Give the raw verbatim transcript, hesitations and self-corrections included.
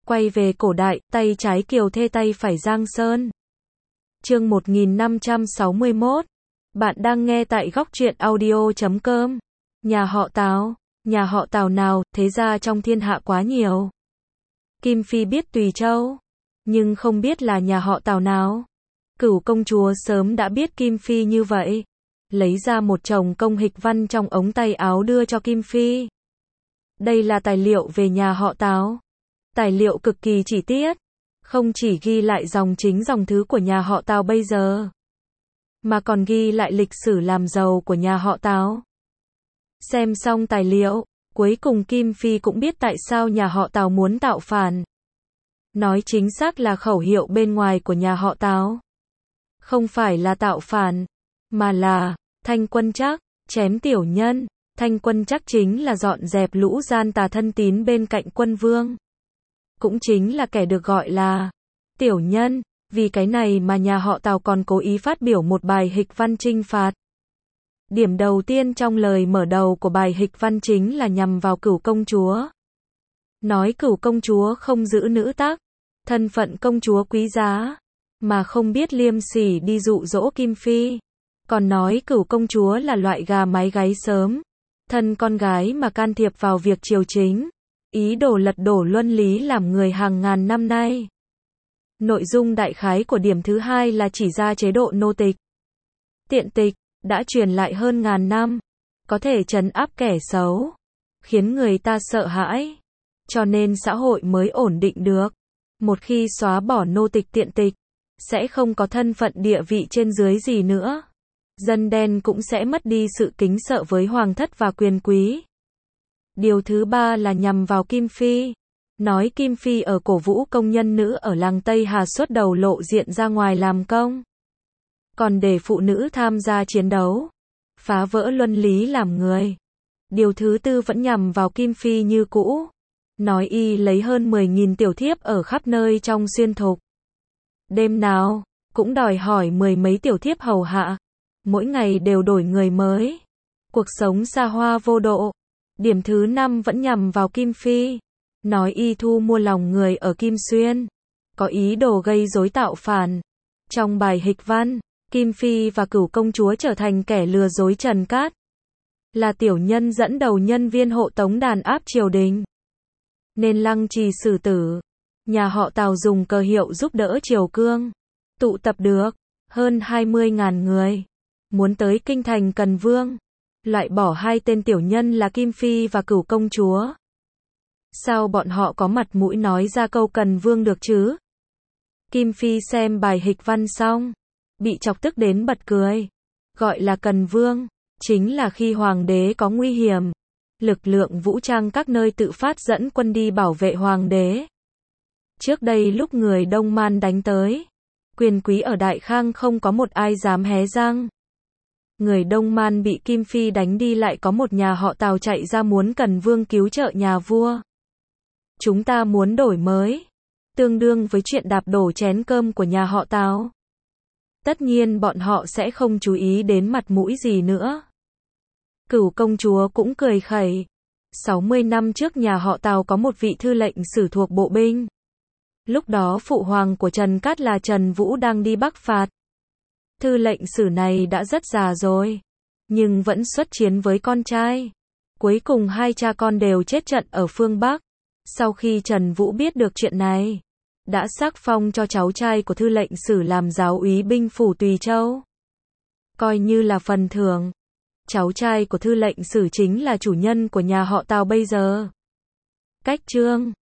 Quay về cổ đại, tay trái Kiều Thê tay phải Giang Sơn. Chương một nghìn năm trăm sáu mươi mốt. Bạn đang nghe tại góc truyện audio chấm com. Nhà họ Tào, nhà họ Tào nào, thế ra trong thiên hạ quá nhiều. Kim Phi biết Tùy Châu, nhưng không biết là nhà họ Tào nào. Cửu công chúa sớm đã biết Kim Phi như vậy, lấy ra một chồng công hịch văn trong ống tay áo đưa cho Kim Phi. Đây là tài liệu về nhà họ Tào. Tài liệu cực kỳ chi tiết, không chỉ ghi lại dòng chính dòng thứ của nhà họ Tào bây giờ, mà còn ghi lại lịch sử làm giàu của nhà họ Tào. Xem xong tài liệu, cuối cùng Kim Phi cũng biết tại sao nhà họ Tào muốn tạo phản. Nói chính xác là khẩu hiệu bên ngoài của nhà họ Tào không phải là tạo phản, mà là thanh quân trác, chém tiểu nhân. Thanh quân trác chính là dọn dẹp lũ gian tà thân tín bên cạnh quân vương, cũng chính là kẻ được gọi là tiểu nhân. Vì cái này mà nhà họ Tào còn cố ý phát biểu một bài hịch văn trinh phạt. Điểm đầu tiên trong lời mở đầu của bài hịch văn chính là nhằm vào Cửu công chúa. Nói Cửu công chúa không giữ nữ tác, thân phận công chúa quý giá, mà không biết liêm sỉ đi dụ dỗ Kim Phi. Còn nói Cửu công chúa là loại gà mái gáy sớm, thân con gái mà can thiệp vào việc triều chính, ý đồ lật đổ luân lý làm người hàng ngàn năm nay. Nội dung đại khái của điểm thứ hai là chỉ ra chế độ nô tịch, tiện tịch, đã truyền lại hơn ngàn năm, có thể trấn áp kẻ xấu, khiến người ta sợ hãi, cho nên xã hội mới ổn định được. Một khi xóa bỏ nô tịch tiện tịch, sẽ không có thân phận địa vị trên dưới gì nữa. Dân đen cũng sẽ mất đi sự kính sợ với hoàng thất và quyền quý. Điều thứ ba là nhằm vào Kim Phi. Nói Kim Phi ở cổ vũ công nhân nữ ở làng Tây Hà xuất đầu lộ diện ra ngoài làm công, còn để phụ nữ tham gia chiến đấu, phá vỡ luân lý làm người. Điều thứ tư vẫn nhằm vào Kim Phi như cũ. Nói y lấy hơn mười nghìn tiểu thiếp ở khắp nơi trong xuyên thục. Đêm nào cũng đòi hỏi mười mấy tiểu thiếp hầu hạ, mỗi ngày đều đổi người mới. Cuộc sống xa hoa vô độ. Điểm thứ năm vẫn nhằm vào Kim Phi. Nói y thu mua lòng người ở Kim Xuyên, có ý đồ gây rối tạo phản. Trong bài hịch văn, Kim Phi và Cửu công chúa trở thành kẻ lừa dối Trần Cát, là tiểu nhân dẫn đầu nhân viên hộ tống đàn áp triều đình, nên lăng trì xử tử. Nhà họ Tào dùng cờ hiệu giúp đỡ Triều Cương, tụ tập được hơn hai mươi nghìn người, muốn tới kinh thành Cần Vương, loại bỏ hai tên tiểu nhân là Kim Phi và Cửu công chúa. Sao bọn họ có mặt mũi nói ra câu Cần Vương được chứ? Kim Phi xem bài hịch văn xong, bị chọc tức đến bật cười. Gọi là Cần Vương, chính là khi hoàng đế có nguy hiểm, lực lượng vũ trang các nơi tự phát dẫn quân đi bảo vệ hoàng đế. Trước đây lúc người Đông Man đánh tới, quyền quý ở Đại Khang không có một ai dám hé răng. Người Đông Man bị Kim Phi đánh đi, lại có một nhà họ Tào chạy ra muốn Cần Vương cứu trợ nhà vua. Chúng ta muốn đổi mới, tương đương với chuyện đạp đổ chén cơm của nhà họ Tào. Tất nhiên bọn họ sẽ không chú ý đến mặt mũi gì nữa. Cửu công chúa cũng cười khẩy. sáu mươi năm trước nhà họ Tào có một vị thư lệnh sử thuộc bộ binh. Lúc đó phụ hoàng của Trần Cát là Trần Vũ đang đi Bắc phạt. Thư lệnh sử này đã rất già rồi, nhưng vẫn xuất chiến với con trai. Cuối cùng hai cha con đều chết trận ở phương Bắc. Sau khi Trần Vũ biết được chuyện này, đã sắc phong cho cháu trai của thư lệnh sử làm giáo úy binh phủ Tùy Châu, coi như là phần thưởng. Cháu trai của thư lệnh sử chính là chủ nhân của nhà họ Tào bây giờ. Cách chương